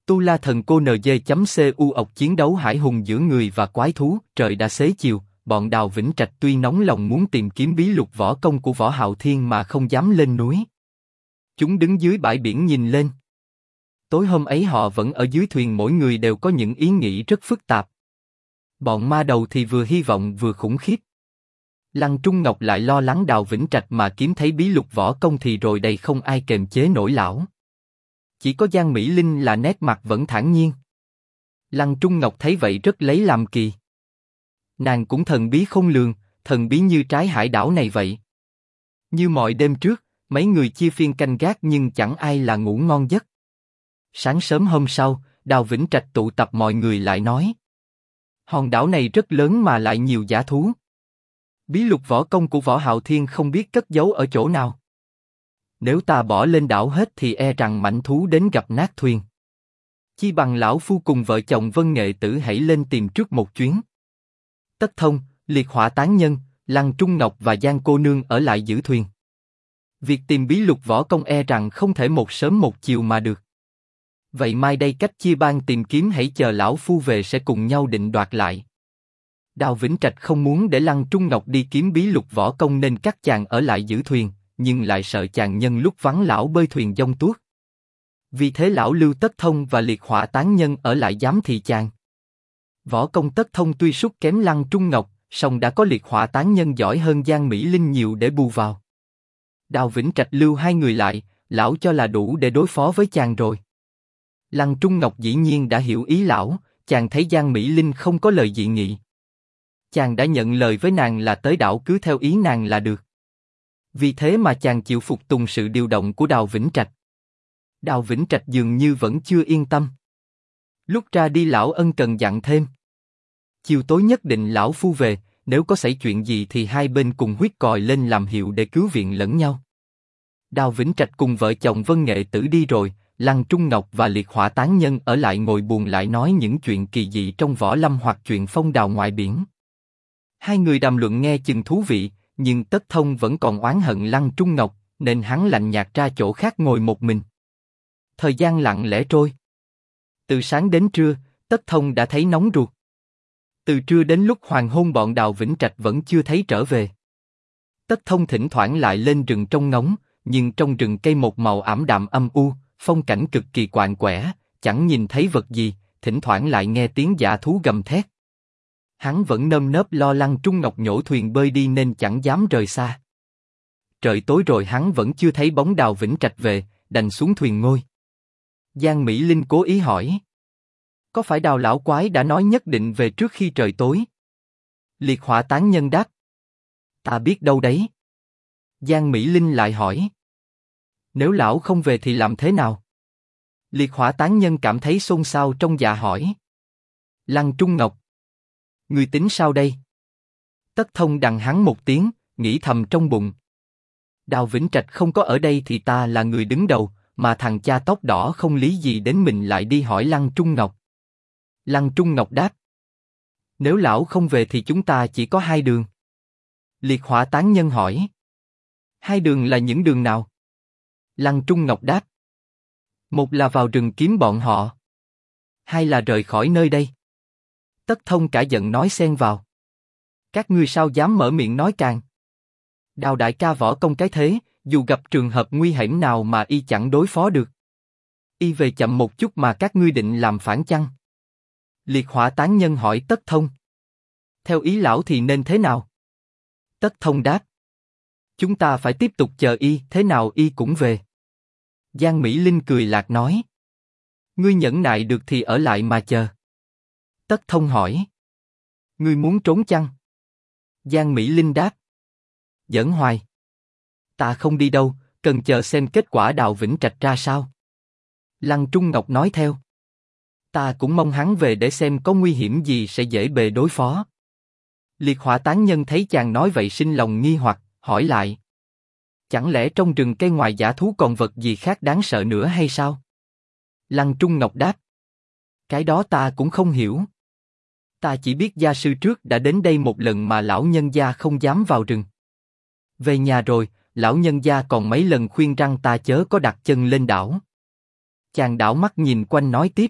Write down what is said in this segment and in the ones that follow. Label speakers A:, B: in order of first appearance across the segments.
A: Tu La Thần Cô NG.cu ọc chiến đấu hải hùng giữa người và quái thú. Trời đã xế chiều, bọn Đào Vĩnh Trạch tuy nóng lòng muốn tìm kiếm bí lục võ công của Võ Hạo Thiên mà không dám lên núi. Chúng đứng dưới bãi biển nhìn lên. Tối hôm ấy họ vẫn ở dưới thuyền, mỗi người đều có những ý nghĩ rất phức tạp. Bọn ma đầu thì vừa hy vọng vừa khủng khiếp. Lăng Trung Ngọc lại lo lắng Đào Vĩnh Trạch mà kiếm thấy bí lục võ công thì rồi đây không ai kềm chế nổi lão. Chỉ có Giang Mỹ Linh là nét mặt vẫn thản nhiên. Lăng Trung Ngọc thấy vậy rất lấy làm kỳ. Nàng cũng thần bí khôn lường, thần bí như trái hải đảo này vậy. Như mọi đêm trước, mấy người chia phiên canh gác nhưng chẳng ai là ngủ ngon giấc. Sáng sớm hôm sau, Đào Vĩnh Trạch tụ tập mọi người lại nói. Hòn đảo này rất lớn mà lại nhiều dã thú. Bí lục võ công của Võ Hạo Thiên không biết cất giấu ở chỗ nào. Nếu ta bỏ lên đảo hết thì e rằng mãnh thú đến gặp nát thuyền. Chi bằng lão phu cùng vợ chồng Vân Nghệ Tử hãy lên tìm trước một chuyến. Tất Thông, Liệt Hỏa Tán Nhân, Lăng Trung Ngọc và Giang cô nương ở lại giữ thuyền. Việc tìm bí lục võ công e rằng không thể một sớm một chiều mà được. Vậy mai đây cách chia ban tìm kiếm, hãy chờ lão phu về sẽ cùng nhau định đoạt lại. Đào Vĩnh Trạch không muốn để Lăng Trung Ngọc đi kiếm bí lục võ công nên các chàng ở lại giữ thuyền, nhưng lại sợ chàng nhân lúc vắng lão bơi thuyền dông tuốt. Vì thế lão lưu Tất Thông và Liệt Hỏa Tán Nhân ở lại giám thị chàng. Võ công Tất Thông tuy sút kém Lăng Trung Ngọc, song đã có Liệt Hỏa Tán Nhân giỏi hơn Giang Mỹ Linh nhiều để bù vào. Đào Vĩnh Trạch lưu hai người lại, lão cho là đủ để đối phó với chàng rồi. Lăng Trung Ngọc dĩ nhiên đã hiểu ý lão, chàng thấy Giang Mỹ Linh không có lời dị nghị. Chàng đã nhận lời với nàng là tới đảo cứ theo ý nàng là được. Vì thế mà chàng chịu phục tùng sự điều động của Đào Vĩnh Trạch. Đào Vĩnh Trạch dường như vẫn chưa yên tâm. Lúc ra đi lão ân cần dặn thêm. Chiều tối nhất định lão phu về, nếu có xảy chuyện gì thì hai bên cùng huyết còi lên làm hiệu để cứu viện lẫn nhau. Đào Vĩnh Trạch cùng vợ chồng Vân Nghệ Tử đi rồi, Lăng Trung Ngọc và Liệt Hỏa Tán Nhân ở lại ngồi buồn lại nói những chuyện kỳ dị trong võ lâm hoặc chuyện phong đào ngoại biển. Hai người đàm luận nghe chừng thú vị, nhưng Tất Thông vẫn còn oán hận Lăng Trung Ngọc, nên hắn lạnh nhạt ra chỗ khác ngồi một mình. Thời gian lặng lẽ trôi. Từ sáng đến trưa, Tất Thông đã thấy nóng ruột. Từ trưa đến lúc hoàng hôn bọn Đào Vĩnh Trạch vẫn chưa thấy trở về. Tất Thông thỉnh thoảng lại lên rừng trông ngóng, nhưng trong rừng cây một màu ảm đạm âm u, phong cảnh cực kỳ quạnh quẻ, chẳng nhìn thấy vật gì, thỉnh thoảng lại nghe tiếng dã thú gầm thét. Hắn vẫn nơm nớp lo Lăng Trung Ngọc nhổ thuyền bơi đi nên chẳng dám rời xa. Trời tối rồi hắn vẫn chưa thấy bóng Đào Vĩnh Trạch về, đành xuống thuyền ngôi. Giang Mỹ Linh cố ý hỏi. Có phải Đào lão quái đã nói nhất định về trước khi trời tối? Liệt Hỏa Tán Nhân đáp. Ta biết đâu đấy. Giang Mỹ Linh lại hỏi. Nếu lão không về thì làm thế nào? Liệt Hỏa Tán Nhân cảm thấy xôn xao trong dạ hỏi. Lăng Trung Ngọc, ngươi tính sao đây? Tất Thông đằng hắn một tiếng, nghĩ thầm trong bụng. Đào Vĩnh Trạch không có ở đây thì ta là người đứng đầu, mà thằng cha tóc đỏ không lý gì đến mình lại đi hỏi Lăng Trung Ngọc. Lăng Trung Ngọc đáp. Nếu lão không về thì chúng ta chỉ có hai đường. Liệt Hỏa Tán Nhân hỏi. Hai đường là những đường nào? Lăng Trung Ngọc đáp. Một là vào rừng kiếm bọn họ. Hai là rời khỏi nơi đây. Tất Thông cả giận nói xen vào. Các ngươi sao dám mở miệng nói càng? Đào đại ca võ công cái thế, dù gặp trường hợp nguy hiểm nào mà y chẳng đối phó được. Y về chậm một chút mà các ngươi định làm phản chăng? Liệt Hỏa Tán Nhân hỏi Tất Thông. Theo ý lão thì nên thế nào? Tất Thông đáp. Chúng ta phải tiếp tục chờ y, thế nào y cũng về. Giang Mỹ Linh cười lạc nói. Ngươi nhẫn nại được thì ở lại mà chờ. Tất Thông hỏi. Ngươi muốn trốn chăng? Giang Mỹ Linh đáp. Giỡn hoài. Ta không đi đâu, cần chờ xem kết quả Đào Vĩnh Trạch ra sao. Lăng Trung Ngọc nói theo. Ta cũng mong hắn về để xem có nguy hiểm gì sẽ dễ bề đối phó. Liệt Hỏa Tán Nhân thấy chàng nói vậy sinh lòng nghi hoặc, hỏi lại. Chẳng lẽ trong rừng cây ngoài dã thú còn vật gì khác đáng sợ nữa hay sao? Lăng Trung Ngọc đáp. Cái đó ta cũng không hiểu. Ta chỉ biết gia sư trước đã đến đây một lần mà lão nhân gia không dám vào rừng. Về nhà rồi, lão nhân gia còn mấy lần khuyên rằng ta chớ có đặt chân lên đảo. Chàng đảo mắt nhìn quanh nói tiếp.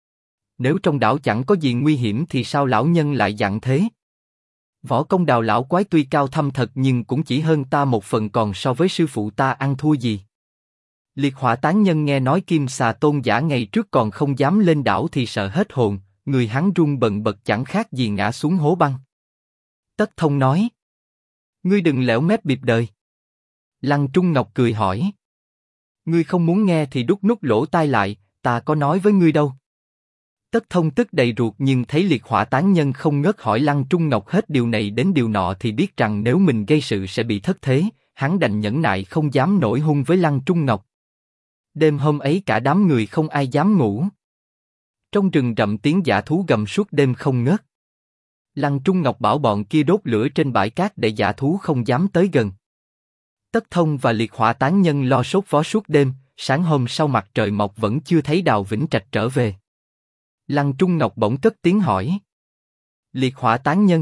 A: Nếu trong đảo chẳng có gì nguy hiểm thì sao lão nhân lại dặn thế? Võ công Đào lão quái tuy cao thâm thật nhưng cũng chỉ hơn ta một phần, còn so với sư phụ ta ăn thua gì. Liệt Hỏa tán nhân nghe nói Kim Xà tôn giả ngày trước còn không dám lên đảo thì sợ hết hồn, người hắn run bần bật chẳng khác gì ngã xuống hố băng. Tất Thông nói. Ngươi đừng lẻo mép bịp đời. Lăng Trung Ngọc cười hỏi. Ngươi không muốn nghe thì đút nút lỗ tai lại, ta có nói với ngươi đâu. Tất Thông tức đầy ruột nhưng thấy Liệt Hỏa tán nhân không ngớt hỏi Lăng Trung Ngọc hết điều này đến điều nọ thì biết rằng nếu mình gây sự sẽ bị thất thế, hắn đành nhẫn nại không dám nổi hung với Lăng Trung Ngọc. Đêm hôm ấy cả đám người không ai dám ngủ. Trong rừng rậm tiếng dã thú gầm suốt đêm không ngớt. Lăng Trung Ngọc bảo bọn kia đốt lửa trên bãi cát để dã thú không dám tới gần. Tất Thông và Liệt Hỏa tán nhân lo sốt vó suốt đêm, sáng hôm sau mặt trời mọc vẫn chưa thấy Đào Vĩnh Trạch trở về. Lăng Trung Ngọc bỗng cất tiếng hỏi. Liệt Hỏa tán nhân.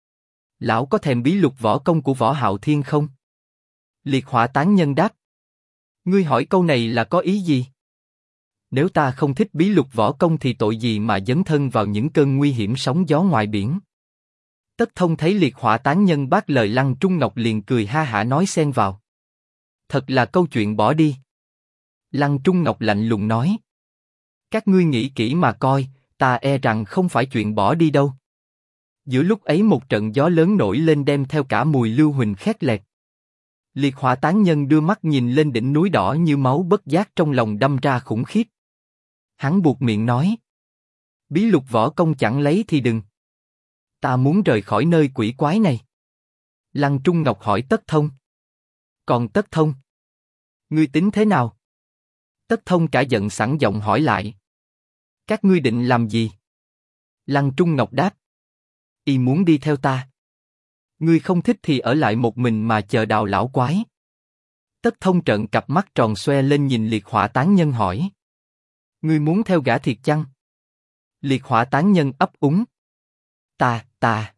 A: Lão có thèm bí lục võ công của Võ Hạo Thiên không? Liệt Hỏa tán nhân đáp. Ngươi hỏi câu này là có ý gì? Nếu ta không thích bí lục võ công thì tội gì mà dấn thân vào những cơn nguy hiểm sóng gió ngoài biển? Tất Thông thấy Liệt Hỏa tán nhân bác lời Lăng Trung Ngọc liền cười ha hả nói xen vào. Thật là câu chuyện bỏ đi. Lăng Trung Ngọc lạnh lùng nói. Các ngươi nghĩ kỹ mà coi, ta e rằng không phải chuyện bỏ đi đâu. Giữa lúc ấy một trận gió lớn nổi lên đem theo cả mùi lưu huỳnh khét lẹt. Liệt Hỏa tán nhân đưa mắt nhìn lên đỉnh núi đỏ như máu, bất giác trong lòng đâm ra khủng khiếp. Hắn buột miệng nói. Bí lục võ công chẳng lấy thì đừng. Ta muốn rời khỏi nơi quỷ quái này. Lăng Trung Ngọc hỏi Tất Thông. Còn Tất Thông? Ngươi tính thế nào? Tất Thông cả giận sẵn giọng hỏi lại. Các ngươi định làm gì? Lăng Trung Ngọc đáp. Y muốn đi theo ta. Ngươi không thích thì ở lại một mình mà chờ Đào lão quái. Tất Thông trợn cặp mắt tròn xoe lên nhìn Liệt Hỏa tán nhân hỏi. Ngươi muốn theo gã thiệt chăng? Liệt Hỏa tán nhân ấp úng. Ta.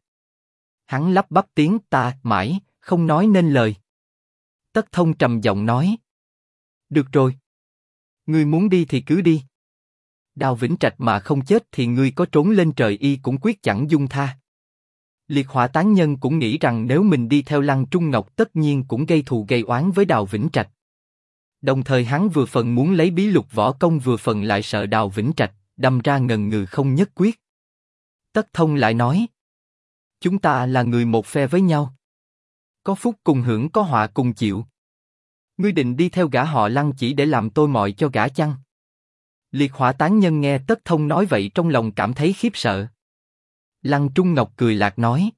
A: Hắn lắp bắp tiếng ta mãi, không nói nên lời. Tất Thông trầm giọng nói. Được rồi. Ngươi muốn đi thì cứ đi. Đào Vĩnh Trạch mà không chết thì ngươi có trốn lên trời y cũng quyết chẳng dung tha. Liệt Hỏa tán nhân cũng nghĩ rằng nếu mình đi theo Lăng Trung Ngọc tất nhiên cũng gây thù gây oán với Đào Vĩnh Trạch. Đồng thời hắn vừa phần muốn lấy bí lục võ công vừa phần lại sợ Đào Vĩnh Trạch, đâm ra ngần ngừ không nhất quyết. Tất Thông lại nói. Chúng ta là người một phe với nhau. Có phúc cùng hưởng có họa cùng chịu. Ngươi định đi theo gã họ Lăng chỉ để làm tôi mọi cho gã chăng? Liệt Hỏa tán nhân nghe Tất Thông nói vậy trong lòng cảm thấy khiếp sợ. Lăng Trung Ngọc cười lạc nói.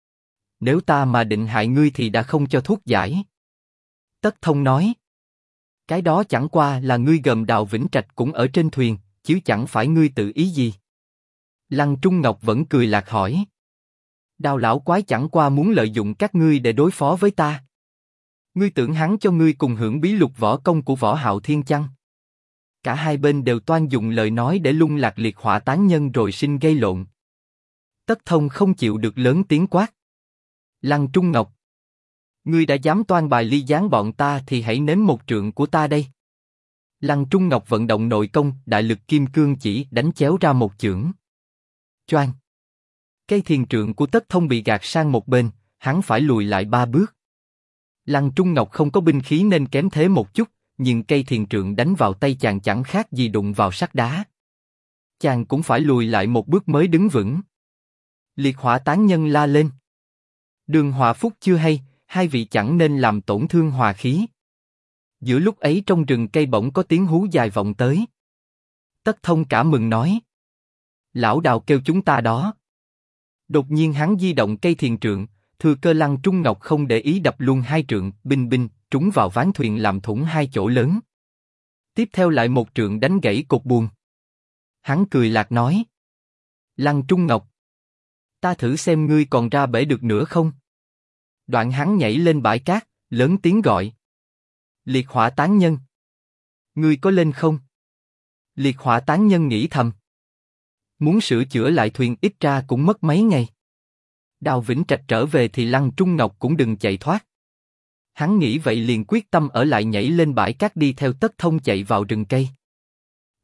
A: Nếu ta mà định hại ngươi thì đã không cho thuốc giải. Tất Thông nói. Cái đó chẳng qua là ngươi gồm Đào Vĩnh Trạch cũng ở trên thuyền, chứ chẳng phải ngươi tự ý gì. Lăng Trung Ngọc vẫn cười lạc hỏi. Đào lão quái chẳng qua muốn lợi dụng các ngươi để đối phó với ta. Ngươi tưởng hắn cho ngươi cùng hưởng bí lục võ công của Võ Hạo Thiên chăng? Cả hai bên đều toan dùng lời nói để lung lạc Liệt Hỏa tán nhân rồi sinh gây lộn. Tất Thông không chịu được lớn tiếng quát. Lăng Trung Ngọc. Ngươi đã dám toan bài ly gián bọn ta thì hãy nếm một trượng của ta đây. Lăng Trung Ngọc vận động nội công, đại lực kim cương chỉ đánh chéo ra một chưởng. Choang. Cây thiền trượng của Tất Thông bị gạt sang một bên, hắn phải lùi lại 3 bước. Lăng Trung Ngọc không có binh khí nên kém thế một chút, nhưng cây thiền trượng đánh vào tay chàng chẳng khác gì đụng vào sắt đá. Chàng cũng phải lùi lại một bước mới đứng vững. Liệt Hỏa tán nhân la lên. Đường hòa phúc chưa hay, hai vị chẳng nên làm tổn thương hòa khí. Giữa lúc ấy trong rừng cây bỗng có tiếng hú dài vọng tới. Tất Thông cả mừng nói. Lão Đào kêu chúng ta đó. Đột nhiên hắn di động cây thiền trượng, thừa cơ Lăng Trung Ngọc không để ý đập luôn 2 trượng, binh binh, trúng vào ván thuyền làm thủng 2 chỗ lớn. Tiếp theo lại 1 trượng đánh gãy cột buồm. Hắn cười lạc nói. Lăng Trung Ngọc. Ta thử xem ngươi còn ra bể được nữa không? Đoạn hắn nhảy lên bãi cát, lớn tiếng gọi. Liệt Hỏa tán nhân. Ngươi có lên không? Liệt Hỏa tán nhân nghĩ thầm. Muốn sửa chữa lại thuyền ít ra cũng mất mấy ngày. Đào Vĩnh Trạch trở về thì Lăng Trung Ngọc cũng đừng chạy thoát. Hắn nghĩ vậy liền quyết tâm ở lại nhảy lên bãi cát đi theo Tất Thông chạy vào rừng cây.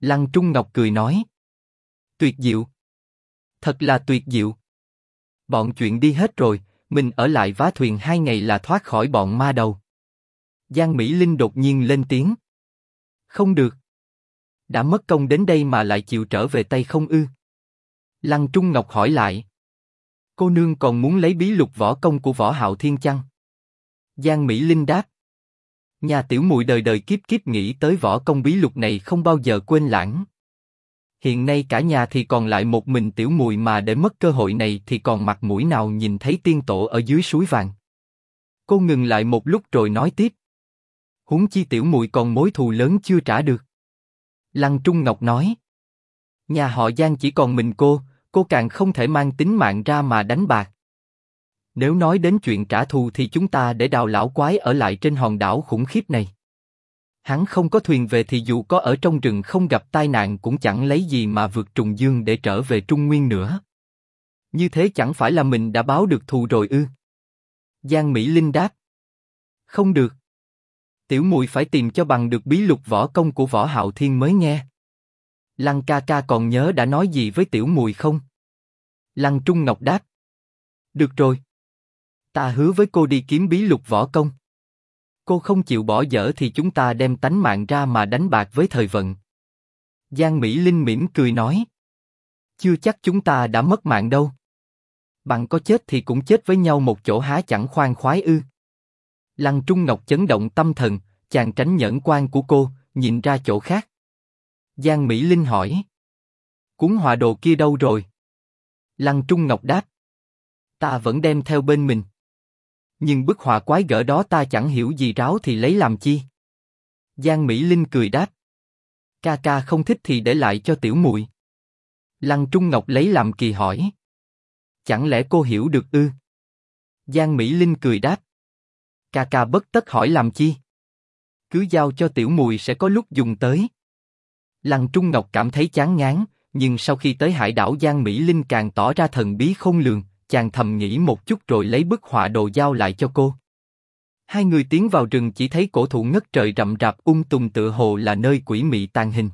A: Lăng Trung Ngọc cười nói. Tuyệt diệu. Thật là tuyệt diệu. Bọn chuyện đi hết rồi, mình ở lại vá thuyền 2 ngày là thoát khỏi bọn ma đầu. Giang Mỹ Linh đột nhiên lên tiếng. Không được. Đã mất công đến đây mà lại chịu trở về tay không ư? Lăng Trung Ngọc hỏi lại. Cô nương còn muốn lấy bí lục võ công của Võ Hạo Thiên chăng? Giang Mỹ Linh đáp. Nhà tiểu muội đời đời kiếp kiếp nghĩ tới võ công bí lục này không bao giờ quên lãng. Hiện nay cả nhà thì còn lại một mình tiểu muội mà để mất cơ hội này thì còn mặt mũi nào nhìn thấy tiên tổ ở dưới suối vàng. Cô ngừng lại một lúc rồi nói tiếp. Huống chi tiểu muội còn mối thù lớn chưa trả được. Lăng Trung Ngọc nói. Nhà họ Giang chỉ còn mình cô càng không thể mang tính mạng ra mà đánh bạc. Nếu nói đến chuyện trả thù thì chúng ta để Đào lão quái ở lại trên hòn đảo khủng khiếp này. Hắn không có thuyền về thì dù có ở trong rừng không gặp tai nạn cũng chẳng lấy gì mà vượt trùng dương để trở về Trung Nguyên nữa. Như thế chẳng phải là mình đã báo được thù rồi ư? Giang Mỹ Linh đáp. Không được. Tiểu muội phải tìm cho bằng được bí lục võ công của Võ Hạo Thiên mới nghe. Lăng ca ca còn nhớ đã nói gì với tiểu muội không? Lăng Trung Ngọc đáp. Được rồi. Ta hứa với cô đi kiếm bí lục võ công. Cô không chịu bỏ dở thì chúng ta đem tánh mạng ra mà đánh bạc với thời vận. Giang Mỹ Linh mỉm cười nói. Chưa chắc chúng ta đã mất mạng đâu. Bằng có chết thì cũng chết với nhau một chỗ há chẳng khoan khoái ư? Lăng Trung Ngọc chấn động tâm thần, chàng tránh nhẫn quan của cô, nhìn ra chỗ khác. Giang Mỹ Linh hỏi. Cuốn họa đồ kia đâu rồi? Lăng Trung Ngọc đáp. Ta vẫn đem theo bên mình. Nhưng bức họa quái gở đó ta chẳng hiểu gì ráo thì lấy làm chi? Giang Mỹ Linh cười đáp. Ca ca không thích thì để lại cho tiểu muội. Lăng Trung Ngọc lấy làm kỳ hỏi. Chẳng lẽ cô hiểu được ư? Giang Mỹ Linh cười đáp. Ca ca bất tất hỏi làm chi? Cứ giao cho tiểu muội sẽ có lúc dùng tới. Lăng Trung Ngọc cảm thấy chán ngán, nhưng sau khi tới hải đảo Giang Mỹ Linh càng tỏ ra thần bí khôn lường, chàng thầm nghĩ một chút rồi lấy bức họa đồ giao lại cho cô. Hai người tiến vào rừng chỉ thấy cổ thụ ngất trời rậm rạp tùng tựa hồ là nơi quỷ mị tàng hình.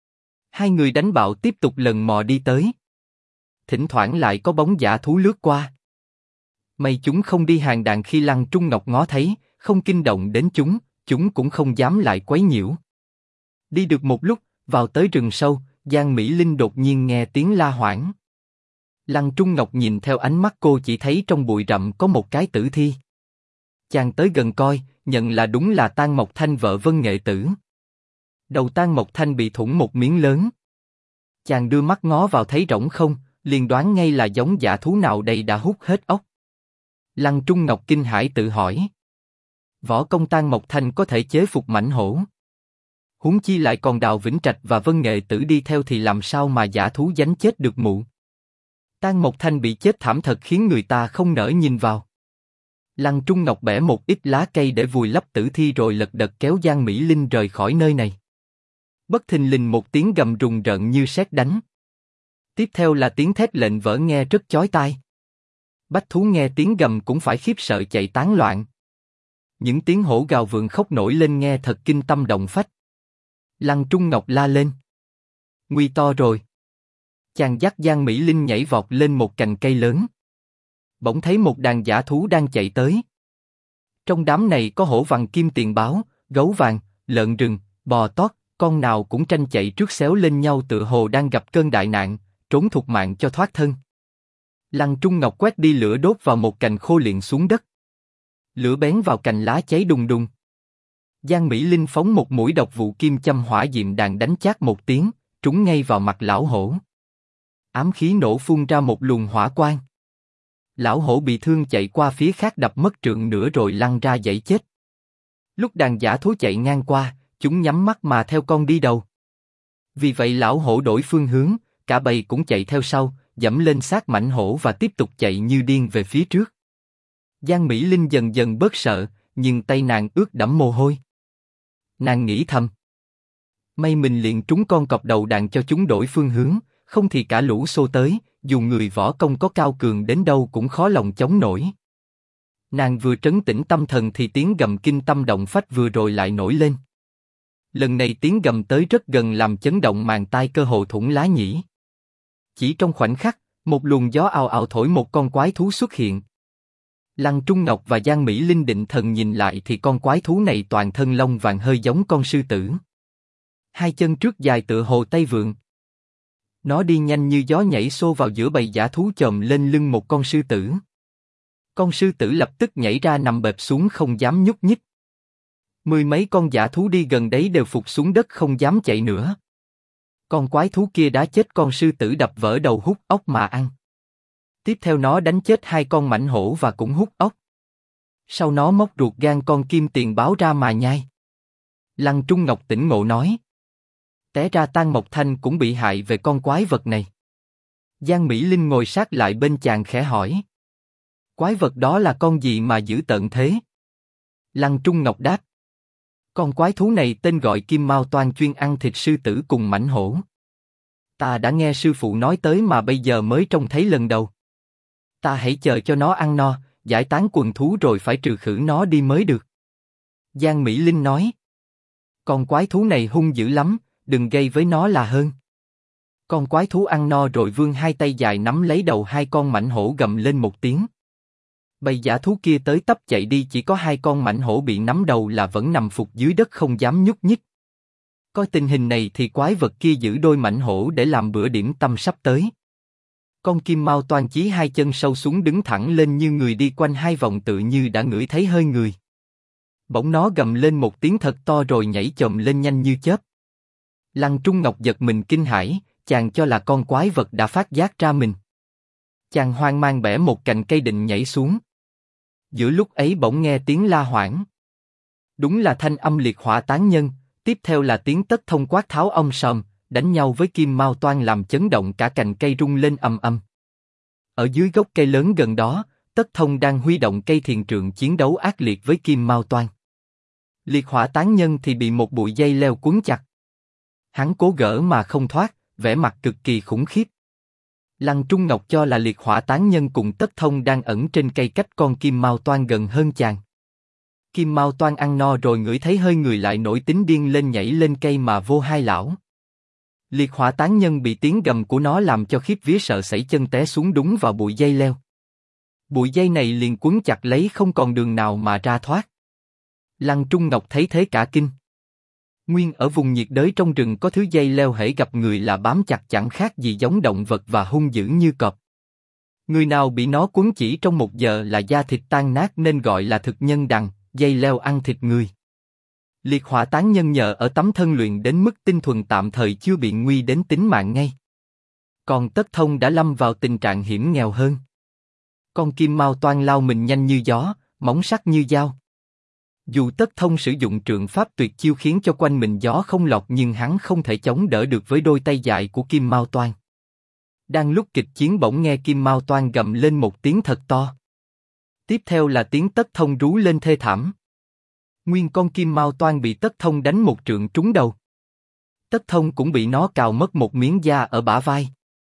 A: Hai người đánh bạo tiếp tục lần mò đi tới. Thỉnh thoảng lại có bóng dã thú lướt qua. May chúng không đi hàng đàn khi Lăng Trung Ngọc ngó thấy, không kinh động đến chúng cũng không dám lại quấy nhiễu. Đi được một lúc, vào tới rừng sâu, Giang Mỹ Linh đột nhiên nghe tiếng la hoảng. Lăng Trung Ngọc nhìn theo ánh mắt cô chỉ thấy trong bụi rậm có một cái tử thi. Chàng tới gần coi, nhận là đúng là Tang Mộc Thanh vợ Vân Nghệ Tử. Đầu Tang Mộc Thanh bị thủng một miếng lớn. Chàng đưa mắt ngó vào thấy rỗng không, liền đoán ngay là giống dã thú nào đây đã hút hết óc. Lăng Trung Ngọc kinh hãi tự hỏi. Võ công Tang Mộc Thanh có thể chế phục mãnh hổ. Huống chi lại còn Đào Vĩnh Trạch và Vân Nghệ Tử đi theo thì làm sao mà dã thú dánh chết được mụ. Tang Mộc Thanh bị chết thảm thật khiến người ta không nỡ nhìn vào. Lăng Trung Ngọc bẻ một ít lá cây để vùi lấp tử thi rồi lật đật kéo Giang Mỹ Linh rời khỏi nơi này. Bất thình lình một tiếng gầm rùng rợn như sét đánh. Tiếp theo là tiếng thét lệnh vỡ nghe rất chói tai. Bách thú nghe tiếng gầm cũng phải khiếp sợ chạy tán loạn. Những tiếng hổ gào vượng khóc nổi lên nghe thật kinh tâm động phách. Lăng Trung Ngọc la lên. Nguy to rồi. Chàng dắt Giang Mỹ Linh nhảy vọt lên một cành cây lớn. Bỗng thấy một đàn dã thú đang chạy tới. Trong đám này có hổ vàng kim tiền báo, gấu vàng, lợn rừng, bò tót, con nào cũng tranh chạy trước xéo lên nhau tựa hồ đang gặp cơn đại nạn, trốn thục mạng cho thoát thân. Lăng Trung Ngọc quét đi lửa đốt vào một cành khô liền xuống đất. Lửa bén vào cành lá cháy đùng đùng. Giang Mỹ Linh phóng một mũi độc vụ kim châm hỏa diệm đàn đánh chát một tiếng, trúng ngay vào mặt lão hổ. Ám khí nổ phun ra một luồng hỏa quang. Lão hổ bị thương chạy qua phía khác đập mất trượng nửa rồi lăn ra dãy chết. Lúc đàn dã thú chạy ngang qua, chúng nhắm mắt mà theo con đi đầu. Vì vậy lão hổ đổi phương hướng, cả bầy cũng chạy theo sau, dẫm lên xác mãnh hổ và tiếp tục chạy như điên về phía trước. Giang Mỹ Linh dần dần bớt sợ, nhưng tay nàng ướt đẫm mồ hôi. Nàng nghĩ thầm. May mình liền trúng con cọp đầu đàn cho chúng đổi phương hướng, không thì cả lũ xô tới, dù người võ công có cao cường đến đâu cũng khó lòng chống nổi. Nàng vừa trấn tĩnh tâm thần thì tiếng gầm kinh tâm động phách vừa rồi lại nổi lên. Lần này tiếng gầm tới rất gần làm chấn động màng tai cơ hồ thủng lá nhĩ. Chỉ trong khoảnh khắc, một luồng gió ào ào thổi một con quái thú xuất hiện. Lăng Trung Ngọc và Giang Mỹ Linh định thần nhìn lại thì con quái thú này toàn thân lông vàng hơi giống con sư tử. Hai chân trước dài tựa hồ Tây Vượn. Nó đi nhanh như gió nhảy xô vào giữa bầy dã thú chồm lên lưng một con sư tử. Con sư tử lập tức nhảy ra nằm bẹp xuống không dám nhúc nhích. Mười mấy con dã thú đi gần đấy đều phục xuống đất không dám chạy nữa. Con quái thú kia đã chết con sư tử đập vỡ đầu hút ốc mà ăn. Tiếp theo nó đánh chết hai con mãnh hổ và cũng hút ốc. Sau nó móc ruột gan con kim tiền báo ra mà nhai. Lăng Trung Ngọc tỉnh ngộ nói. Té ra Tang Mộc Thanh cũng bị hại về con quái vật này. Giang Mỹ Linh ngồi sát lại bên chàng khẽ hỏi. Quái vật đó là con gì mà dữ tợn thế? Lăng Trung Ngọc đáp. Con quái thú này tên gọi Kim Mao Toan, chuyên ăn thịt sư tử cùng mãnh hổ. Ta đã nghe sư phụ nói tới mà bây giờ mới trông thấy lần đầu. Ta hãy chờ cho nó ăn no, giải tán quần thú rồi phải trừ khử nó đi mới được. Giang Mỹ Linh nói. Con quái thú này hung dữ lắm, đừng gây với nó là hơn. Con quái thú ăn no rồi vươn hai tay dài nắm lấy đầu hai con mãnh hổ gầm lên một tiếng. Bầy dã thú kia tới tấp chạy đi, chỉ có hai con mãnh hổ bị nắm đầu là vẫn nằm phục dưới đất không dám nhúc nhích. Coi tình hình này thì quái vật kia giữ đôi mãnh hổ để làm bữa điểm tâm sắp tới. Con Kim Mao Toan chí hai chân sâu xuống đứng thẳng lên như người đi quanh hai vòng tự như đã ngửi thấy hơi người. Bỗng nó gầm lên một tiếng thật to rồi nhảy chồm lên nhanh như chớp. Lăng Trung Ngọc giật mình kinh hãi, chàng cho là con quái vật đã phát giác ra mình. Chàng hoang mang bẻ một cành cây định nhảy xuống. Giữa lúc ấy bỗng nghe tiếng la hoảng. Đúng là thanh âm liệt hỏa tán nhân, tiếp theo là tiếng Tất Thông quát tháo om sòm, đánh nhau với Kim Mao Toan làm chấn động cả cành cây rung lên ầm ầm. Ở dưới gốc cây lớn gần đó, Tất Thông đang huy động cây thiền trượng chiến đấu ác liệt với Kim Mao Toan. Liệt hỏa tán nhân thì bị một bụi dây leo quấn chặt. Hắn cố gỡ mà không thoát, vẻ mặt cực kỳ khủng khiếp. Lăng Trung Ngọc cho là liệt hỏa tán nhân cùng Tất Thông đang ẩn trên cây cách con Kim Mao Toan gần hơn chàng. Kim Mao Toan ăn no rồi ngửi thấy hơi người lại nổi tính điên lên nhảy lên cây mà vô hai lão. Liệt hỏa tán nhân bị tiếng gầm của nó làm cho khiếp vía sợ sẩy chân té xuống đúng vào bụi dây leo. Bụi dây này liền quấn chặt lấy không còn đường nào mà ra thoát. Lăng Trung Ngọc thấy thế cả kinh. Nguyên ở vùng nhiệt đới trong rừng có thứ dây leo hễ gặp người là bám chặt chẳng khác gì giống động vật và hung dữ như cọp. Người nào bị nó quấn chỉ trong 1 giờ là da thịt tan nát nên gọi là thực nhân đằng, dây leo ăn thịt người. Liệt hỏa tán nhân nhờ ở tấm thân luyện đến mức tinh thuần tạm thời chưa bị nguy đến tính mạng ngay. Còn Tất Thông đã lâm vào tình trạng hiểm nghèo hơn. Con Kim Mao Toan lao mình nhanh như gió, móng sắc như dao. Dù Tất Thông sử dụng trượng pháp tuyệt chiêu khiến cho quanh mình gió không lọt nhưng hắn không thể chống đỡ được với đôi tay dài của Kim Mao Toan. Đang lúc kịch chiến bỗng nghe Kim Mao Toan gầm lên một tiếng thật to. Tiếp theo là tiếng Tất Thông rú lên thê thảm. Nguyên con Kim Mao Toan bị Tất Thông đánh một trượng trúng đầu. Tất Thông cũng bị nó cào mất một miếng da ở bả vai.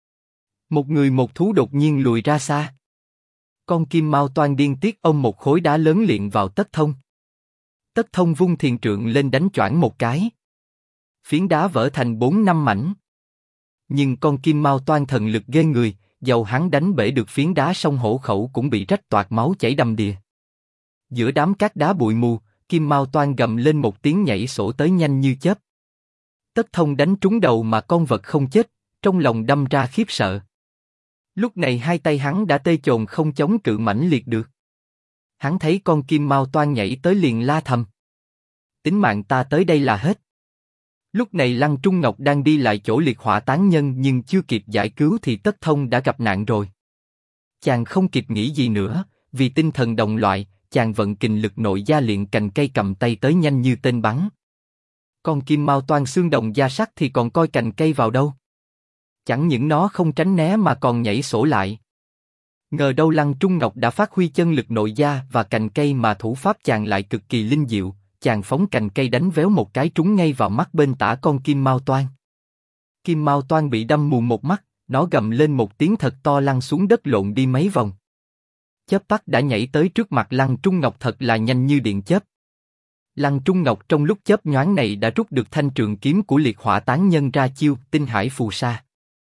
A: Một người một thú đột nhiên lùi ra xa. Con Kim Mao Toan điên tiết ôm một khối đá lớn liệng vào Tất Thông. Tất Thông vung thiền trượng lên đánh choảng một cái. Phiến đá vỡ thành 4-5 mảnh. Nhưng con Kim Mao Toan thần lực ghê người, dầu hắn đánh bể được phiến đá song hổ khẩu cũng bị rách toạc máu chảy đầm đìa. Giữa đám cát đá bụi mù, Kim Mao Toan gầm lên một tiếng nhảy sổ tới nhanh như chớp. Tất Thông đánh trúng đầu mà con vật không chết, trong lòng đâm ra khiếp sợ. Lúc này hai tay hắn đã tê chồn không chống cự mãnh liệt được. Hắn thấy con Kim Mao Toan nhảy tới liền la thầm. Tính mạng ta tới đây là hết. Lúc này Lăng Trung Ngọc đang đi lại chỗ liệt hỏa tán nhân nhưng chưa kịp giải cứu thì Tất Thông đã gặp nạn rồi. Chàng không kịp nghĩ gì nữa, vì tinh thần đồng loại, chàng vận kình lực nội gia liền cành cây cầm tay tới nhanh như tên bắn. Con Kim Mao Toan xương đồng da sắt thì còn coi cành cây vào đâu. Chẳng những nó không tránh né mà còn nhảy sổ lại. Ngờ đâu Lăng Trung Ngọc đã phát huy chân lực nội gia và cành cây mà thủ pháp chàng lại cực kỳ linh diệu, chàng phóng cành cây đánh véo một cái trúng ngay vào mắt bên tả con Kim Mao Toan. Kim Mao Toan bị đâm mù một mắt, nó gầm lên một tiếng thật to lăn xuống đất lộn đi mấy vòng. Chớp tắt đã nhảy tới trước mặt Lăng Trung Ngọc thật là nhanh như điện chớp. Lăng Trung Ngọc trong lúc chớp nhoáng này đã rút được thanh trường kiếm của liệt hỏa tán nhân ra chiêu tinh hải phù sa.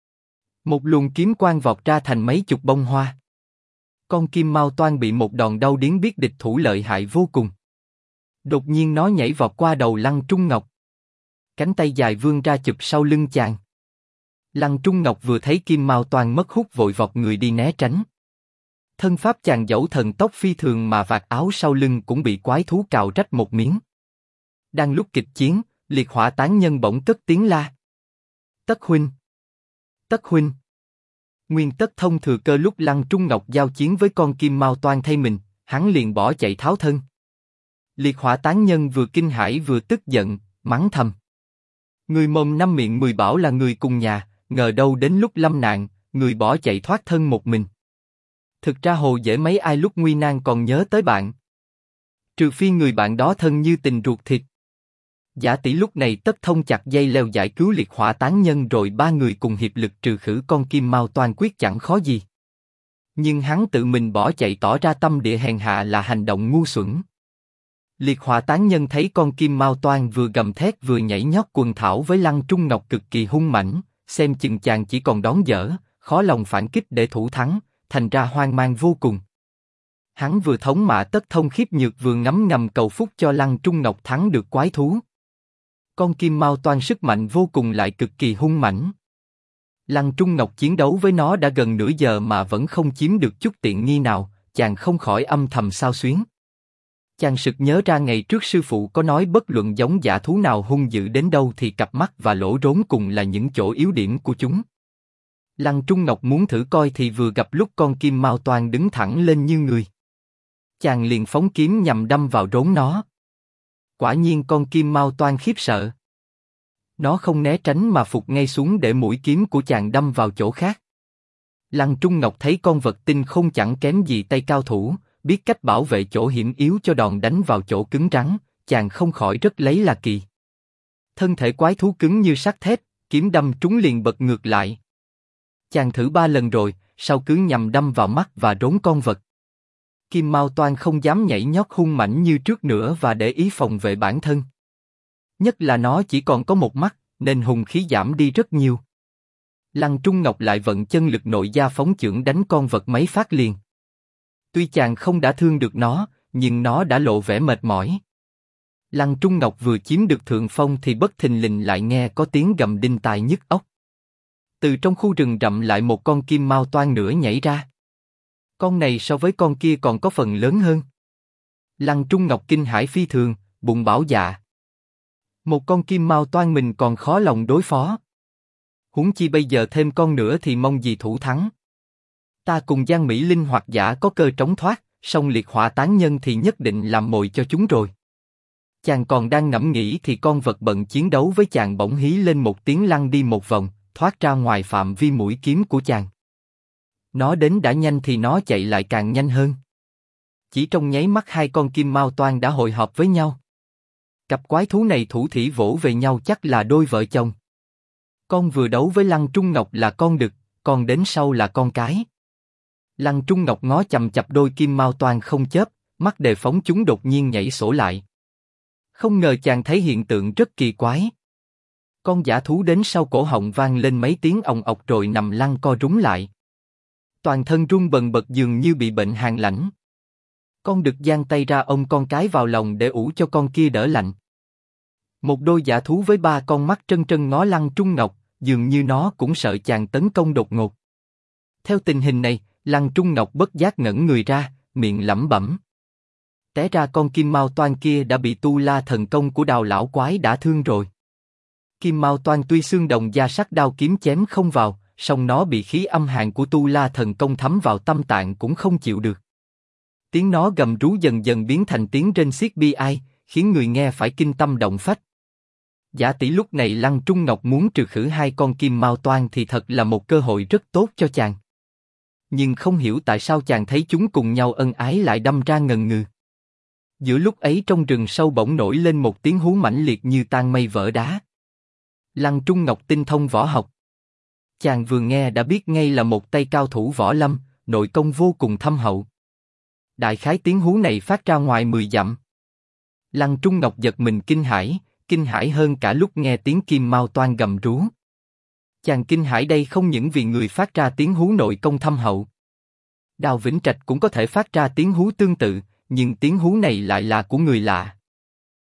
A: Một luồng kiếm quang vọt ra thành mấy chục bông hoa. Con kim mao toan bị một đòn đau điếng biết địch thủ lợi hại vô cùng. Đột nhiên nó nhảy vọt qua đầu Lăng Trung Ngọc. Cánh tay dài vươn ra chụp sau lưng chàng. Lăng Trung Ngọc vừa thấy kim mao toan mất hút vội vọt người đi né tránh. Thân pháp chàng dẫu thần tốc phi thường mà vạt áo sau lưng cũng bị quái thú cào rách một miếng. Đang lúc kịch chiến, liệt hỏa tán nhân bỗng cất tiếng la. Tất huynh! Tất huynh! Nguyên Tất Thông thừa cơ lúc Lăng Trung Ngọc giao chiến với con kim mao toan thay mình, hắn liền bỏ chạy tháo thân. Liệt hỏa tán nhân vừa kinh hãi vừa tức giận, mắng thầm. Người mồm năm miệng mười bảo là người cùng nhà, ngờ đâu đến lúc lâm nạn, người bỏ chạy thoát thân một mình. Thực ra hồ dễ mấy ai lúc nguy nan còn nhớ tới bạn. Trừ phi người bạn đó thân như tình ruột thịt. Giả tỷ lúc này Tất Thông chặt dây leo giải cứu liệt hỏa tán nhân rồi ba người cùng hiệp lực trừ khử con kim mao toan quyết chẳng khó gì. Nhưng hắn tự mình bỏ chạy tỏ ra tâm địa hèn hạ là hành động ngu xuẩn. Liệt hỏa tán nhân thấy con kim mao toan vừa gầm thét vừa nhảy nhót quần thảo với Lăng Trung Ngọc cực kỳ hung mãnh, xem chừng chàng chỉ còn đón dở, khó lòng phản kích để thủ thắng, thành ra hoang mang vô cùng. Hắn vừa thống mạ Tất Thông khiếp nhược vừa ngấm ngầm cầu phúc cho Lăng Trung Ngọc thắng được quái thú. Con kim mao toan sức mạnh vô cùng lại cực kỳ hung mãnh. Lăng Trung Ngọc chiến đấu với nó đã gần nửa giờ mà vẫn không chiếm được chút tiện nghi nào, chàng không khỏi âm thầm xao xuyến. Chàng sực nhớ ra ngày trước sư phụ có nói bất luận giống dã thú nào hung dữ đến đâu thì cặp mắt và lỗ rốn cùng là những chỗ yếu điểm của chúng. Lăng Trung Ngọc muốn thử coi thì vừa gặp lúc con kim mao toan đứng thẳng lên như người. Chàng liền phóng kiếm nhằm đâm vào rốn nó. Quả nhiên con kim mao toan khiếp sợ. Nó không né tránh mà phục ngay xuống để mũi kiếm của chàng đâm vào chỗ khác. Lăng Trung Ngọc thấy con vật tinh không chẳng kém gì tay cao thủ, biết cách bảo vệ chỗ hiểm yếu cho đòn đánh vào chỗ cứng rắn, chàng không khỏi rất lấy là kỳ. Thân thể quái thú cứng như sắt thép, kiếm đâm trúng liền bật ngược lại. Chàng thử 3 lần rồi, sau cứ nhằm đâm vào mắt và rốn con vật. Kim mao toan không dám nhảy nhót hung mãnh như trước nữa và để ý phòng vệ bản thân. Nhất là nó chỉ còn có một mắt, nên hùng khí giảm đi rất nhiều. Lăng Trung Ngọc lại vận chân lực nội gia phóng chưởng đánh con vật mấy phát liền. Tuy chàng không đã thương được nó, nhưng nó đã lộ vẻ mệt mỏi. Lăng Trung Ngọc vừa chiếm được thượng phong thì bất thình lình lại nghe có tiếng gầm đinh tai nhức óc. Từ trong khu rừng rậm lại một con kim mao toan nữa nhảy ra. Con này so với con kia còn có phần lớn hơn. Lăng Trung Ngọc kinh hãi phi thường, bụng bảo dạ. Một con kim mao toan mình còn khó lòng đối phó. Huống chi bây giờ thêm con nữa thì mong gì thủ thắng. Ta cùng Giang Mỹ Linh hoặc giả có cơ trống thoát, song liệt hỏa tán nhân thì nhất định làm mồi cho chúng rồi. Chàng còn đang ngẫm nghĩ thì con vật bận chiến đấu với chàng bỗng hí lên một tiếng lăn đi một vòng, thoát ra ngoài phạm vi mũi kiếm của chàng. Nó đến đã nhanh thì nó chạy lại càng nhanh hơn. Chỉ trong nháy mắt hai con kim mao toan đã hội họp với nhau. Cặp quái thú này thủ thỉ vỗ về nhau chắc là đôi vợ chồng. Con vừa đấu với Lăng Trung Ngọc là con đực, còn đến sau là con cái. Lăng Trung Ngọc ngó chằm chặp đôi kim mao toan không chớp, mắt đề phóng chúng đột nhiên nhảy sổ lại. Không ngờ chàng thấy hiện tượng rất kỳ quái. Con dã thú đến sau cổ họng vang lên mấy tiếng ồng ọc rồi nằm lăn co rúm lại. Toàn thân run bần bật dường như bị bệnh hàn lãnh. Con đực giang tay ra ôm con cái vào lòng để ủ cho con kia đỡ lạnh. Một đôi dã thú với 3 con mắt trân trân ngó Lăng Trung Ngọc, dường như nó cũng sợ chàng tấn công đột ngột. Theo tình hình này, Lăng Trung Ngọc bất giác ngẩng người ra, miệng lẩm bẩm. Té ra con kim mao toan kia đã bị tu la thần công của Đào lão quái đã thương rồi. Kim mao toan tuy xương đồng da sắc đao kiếm chém không vào, song nó bị khí âm hàn của tu la thần công thấm vào tâm tạng cũng không chịu được. Tiếng nó gầm rú dần dần biến thành tiếng rên xiết bi ai, khiến người nghe phải kinh tâm động phách. Giả tỷ lúc này Lăng Trung Ngọc muốn trừ khử hai con kim mao toan thì thật là một cơ hội rất tốt cho chàng. Nhưng không hiểu tại sao chàng thấy chúng cùng nhau ân ái lại đâm ra ngần ngừ. Giữa lúc ấy trong rừng sâu bỗng nổi lên một tiếng hú mãnh liệt như tan mây vỡ đá. Lăng Trung Ngọc tinh thông võ học. Chàng vừa nghe đã biết ngay là một tay cao thủ võ lâm, nội công vô cùng thâm hậu. Đại khái tiếng hú này phát ra ngoài 10 dặm. Lăng Trung Ngọc giật mình kinh hãi hơn cả lúc nghe tiếng kim mao toan gầm rú. Chàng kinh hãi đây không những vì người phát ra tiếng hú nội công thâm hậu. Đào Vĩnh Trạch cũng có thể phát ra tiếng hú tương tự, nhưng tiếng hú này lại là của người lạ.